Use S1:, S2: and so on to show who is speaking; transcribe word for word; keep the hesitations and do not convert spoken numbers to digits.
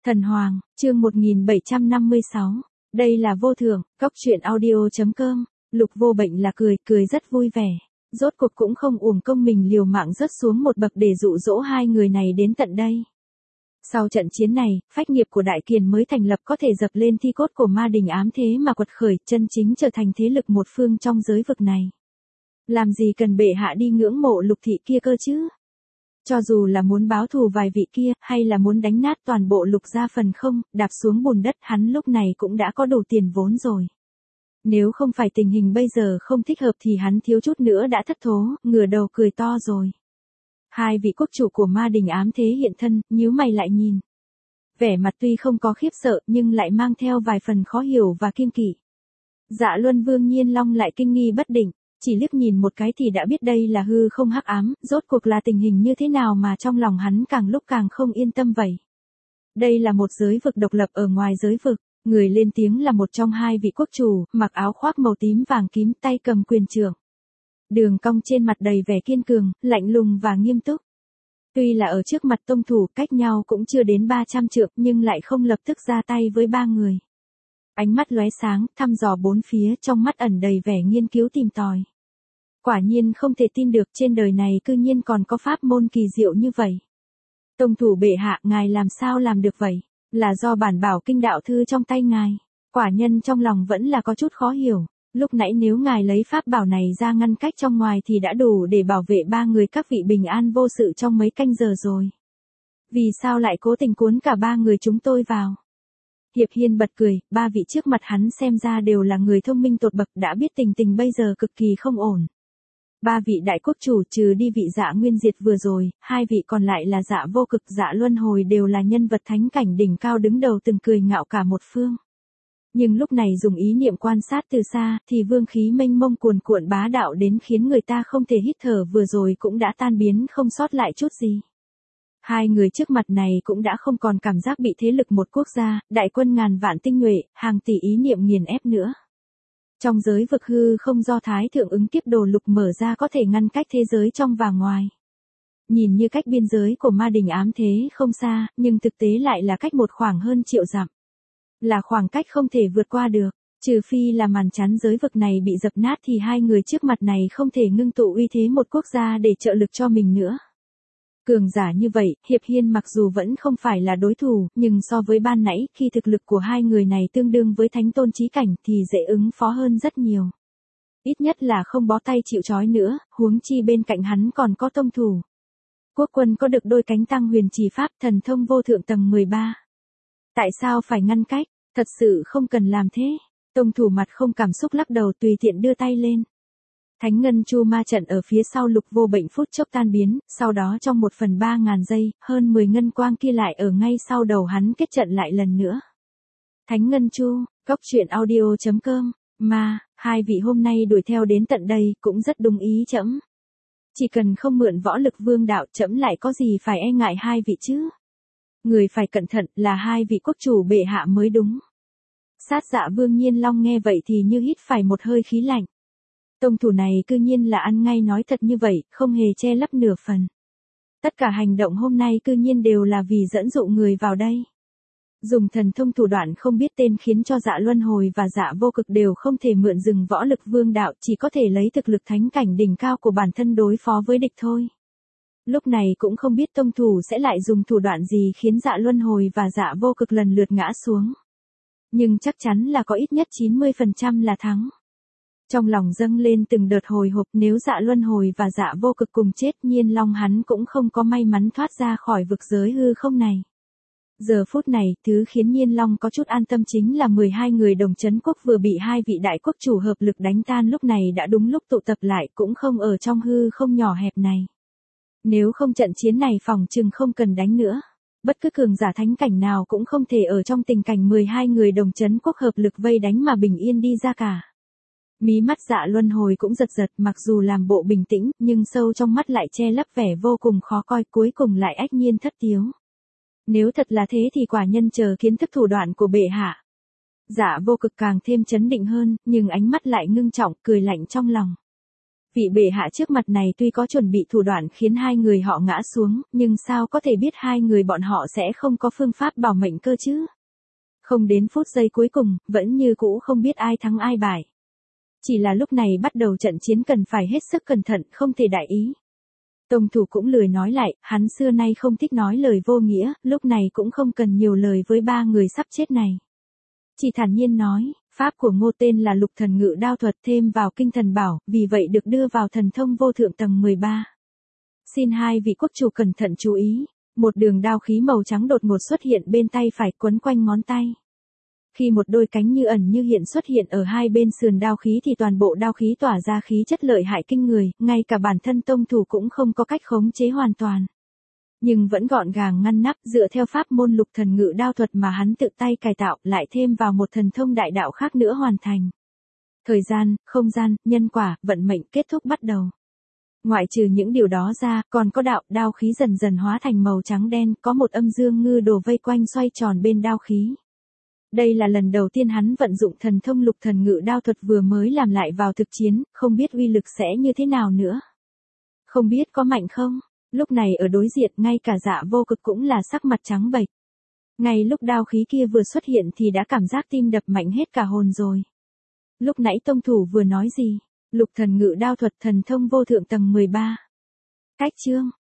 S1: Thần Hoàng, chương một nghìn bảy trăm năm mươi sáu. Đây là vô thưởng, cóc truyện audio chấm com. Lục Vô Bệnh là cười, cười rất vui vẻ. Rốt cuộc cũng không uổng công mình liều mạng rớt xuống một bậc để dụ dỗ hai người này đến tận đây. Sau trận chiến này, phách nghiệp của Đại Kiền mới thành lập có thể dập lên thi cốt của ma đình ám thế mà quật khởi, chân chính trở thành thế lực một phương trong giới vực này. Làm gì cần bệ hạ đi ngưỡng mộ Lục thị kia cơ chứ? Cho dù là muốn báo thù vài vị kia, hay là muốn đánh nát toàn bộ Lục gia phần không, đạp xuống bùn đất, hắn lúc này cũng đã có đủ tiền vốn rồi. Nếu không phải tình hình bây giờ không thích hợp thì hắn thiếu chút nữa đã thất thố, ngửa đầu cười to rồi. Hai vị quốc chủ của ma đình ám thế hiện thân, nhíu mày lại nhìn. Vẻ mặt tuy không có khiếp sợ nhưng lại mang theo vài phần khó hiểu và kiêng kỵ. Dạ Luân Vương Nhiên Long lại kinh nghi bất định. Chỉ liếc nhìn một cái thì đã biết đây là hư không hắc ám, rốt cuộc là tình hình như thế nào mà trong lòng hắn càng lúc càng không yên tâm vậy. Đây là một giới vực độc lập ở ngoài giới vực, người lên tiếng là một trong hai vị quốc chủ, mặc áo khoác màu tím vàng tím, tay cầm quyền trượng. Đường cong trên mặt đầy vẻ kiên cường, lạnh lùng và nghiêm túc. Tuy là ở trước mặt tông thủ cách nhau cũng chưa đến ba trăm trượng nhưng lại không lập tức ra tay với ba người. Ánh mắt lóe sáng, thăm dò bốn phía, trong mắt ẩn đầy vẻ nghiên cứu tìm tòi. Quả nhiên không thể tin được trên đời này cư nhiên còn có pháp môn kỳ diệu như vậy. Tông thủ bệ hạ, ngài làm sao làm được vậy? Là do bản bảo kinh đạo thư trong tay ngài. Quả nhân trong lòng vẫn là có chút khó hiểu. Lúc nãy nếu ngài lấy pháp bảo này ra ngăn cách trong ngoài thì đã đủ để bảo vệ ba người các vị bình an vô sự trong mấy canh giờ rồi. Vì sao lại cố tình cuốn cả ba người chúng tôi vào? Hiệp Hiên bật cười, ba vị trước mặt hắn xem ra đều là người thông minh tột bậc, đã biết tình tình bây giờ cực kỳ không ổn. Ba vị đại quốc chủ trừ đi vị Dạ Nguyên Diệt vừa rồi, hai vị còn lại là Dạ Vô Cực, Dạ Luân Hồi đều là nhân vật thánh cảnh đỉnh cao đứng đầu từng cười ngạo cả một phương. Nhưng lúc này dùng ý niệm quan sát từ xa thì vương khí mênh mông cuồn cuộn bá đạo đến khiến người ta không thể hít thở vừa rồi cũng đã tan biến không sót lại chút gì. Hai người trước mặt này cũng đã không còn cảm giác bị thế lực một quốc gia, đại quân ngàn vạn tinh nhuệ, hàng tỷ ý niệm nghiền ép nữa. Trong giới vực hư không do Thái Thượng ứng kiếp đồ lục mở ra có thể ngăn cách thế giới trong và ngoài. Nhìn như cách biên giới của ma đình ám thế không xa, nhưng thực tế lại là cách một khoảng hơn triệu dặm. Là khoảng cách không thể vượt qua được, trừ phi là màn chắn giới vực này bị dập nát thì hai người trước mặt này không thể ngưng tụ uy thế một quốc gia để trợ lực cho mình nữa. Cường giả như vậy, Hiệp Hiên mặc dù vẫn không phải là đối thủ, nhưng so với ban nãy khi thực lực của hai người này tương đương với thánh tôn chí cảnh thì dễ ứng phó hơn rất nhiều. Ít nhất là không bó tay chịu trói nữa, huống chi bên cạnh hắn còn có tông thủ. Quốc quân có được đôi cánh tăng huyền trì pháp thần thông vô thượng tầng mười ba. Tại sao phải ngăn cách, thật sự không cần làm thế. Tông thủ mặt không cảm xúc lắc đầu tùy tiện đưa tay lên. Thánh ngân chu ma trận ở phía sau Lục Vô Bệnh phút chốc tan biến, sau đó trong một phần ba ngàn giây, hơn mười ngân quang kia lại ở ngay sau đầu hắn kết trận lại lần nữa. Thánh ngân chu, cóc truyện audio chấm com, mà, hai vị hôm nay đuổi theo đến tận đây cũng rất đúng ý trẫm. Chỉ cần không mượn võ lực vương đạo trẫm lại có gì phải e ngại hai vị chứ. Người phải cẩn thận là hai vị quốc chủ bệ hạ mới đúng. Sát Dạ Vương Nhiên Long nghe vậy thì như hít phải một hơi khí lạnh. Tông thủ này cư nhiên là ăn ngay nói thật như vậy, không hề che lấp nửa phần. Tất cả hành động hôm nay cư nhiên đều là vì dẫn dụ người vào đây. Dùng thần thông thủ đoạn không biết tên khiến cho Dạ Luân Hồi và Dạ Vô Cực đều không thể mượn dừng võ lực vương đạo, chỉ có thể lấy thực lực thánh cảnh đỉnh cao của bản thân đối phó với địch thôi. Lúc này cũng không biết tông thủ sẽ lại dùng thủ đoạn gì khiến Dạ Luân Hồi và Dạ Vô Cực lần lượt ngã xuống. Nhưng chắc chắn là có ít nhất chín mươi phần trăm là thắng. Trong lòng dâng lên từng đợt hồi hộp, nếu Dạ Luân Hồi và Dạ Vô Cực cùng chết Nhiên Long hắn cũng không có may mắn thoát ra khỏi vực giới hư không này. Giờ phút này, thứ khiến Nhiên Long có chút an tâm chính là mười hai người đồng chấn quốc vừa bị hai vị đại quốc chủ hợp lực đánh tan lúc này đã đúng lúc tụ tập lại cũng không ở trong hư không nhỏ hẹp này. Nếu không trận chiến này phòng chừng không cần đánh nữa. Bất cứ cường giả thánh cảnh nào cũng không thể ở trong tình cảnh mười hai người đồng chấn quốc hợp lực vây đánh mà bình yên đi ra cả. Mí mắt Dạ Luân Hồi cũng giật giật, mặc dù làm bộ bình tĩnh, nhưng sâu trong mắt lại che lấp vẻ vô cùng khó coi, cuối cùng lại ách nhiên thất tiếu. Nếu thật là thế thì quả nhân chờ kiến thức thủ đoạn của bệ hạ. Dạ Vô Cực càng thêm chấn định hơn, nhưng ánh mắt lại ngưng trọng, cười lạnh trong lòng. Vị bệ hạ trước mặt này tuy có chuẩn bị thủ đoạn khiến hai người họ ngã xuống, nhưng sao có thể biết hai người bọn họ sẽ không có phương pháp bảo mệnh cơ chứ? Không đến phút giây cuối cùng, vẫn như cũ không biết ai thắng ai bại. Chỉ là lúc này bắt đầu trận chiến cần phải hết sức cẩn thận, không thể đại ý. Tông thủ cũng lười nói lại, hắn xưa nay không thích nói lời vô nghĩa, lúc này cũng không cần nhiều lời với ba người sắp chết này. Chỉ thản nhiên nói, pháp của Ngô tên là Lục Thần Ngự Đao thuật thêm vào Kinh Thần Bảo, vì vậy được đưa vào thần thông vô thượng tầng mười ba. Xin hai vị quốc chủ cẩn thận chú ý, một đường đao khí màu trắng đột ngột xuất hiện bên tay phải quấn quanh ngón tay. Khi một đôi cánh như ẩn như hiện xuất hiện ở hai bên sườn đao khí thì toàn bộ đao khí tỏa ra khí chất lợi hại kinh người, ngay cả bản thân tông thủ cũng không có cách khống chế hoàn toàn. Nhưng vẫn gọn gàng ngăn nắp dựa theo pháp môn Lục Thần Ngự Đao thuật mà hắn tự tay cải tạo lại thêm vào một thần thông đại đạo khác nữa hoàn thành. Thời gian, không gian, nhân quả, vận mệnh kết thúc bắt đầu. Ngoại trừ những điều đó ra, còn có đạo, đao khí dần dần hóa thành màu trắng đen, có một âm dương ngư đồ vây quanh xoay tròn bên đao khí. Đây là lần đầu tiên hắn vận dụng thần thông Lục Thần Ngự Đao thuật vừa mới làm lại vào thực chiến, không biết uy lực sẽ như thế nào nữa. Không biết có mạnh không? Lúc này ở đối diện ngay cả Dạ Vô Cực cũng là sắc mặt trắng bệch. Ngay lúc đao khí kia vừa xuất hiện thì đã cảm giác tim đập mạnh hết cả hồn rồi. Lúc nãy tông thủ vừa nói gì? Lục Thần Ngự Đao thuật thần thông vô thượng tầng mười ba. Cách chương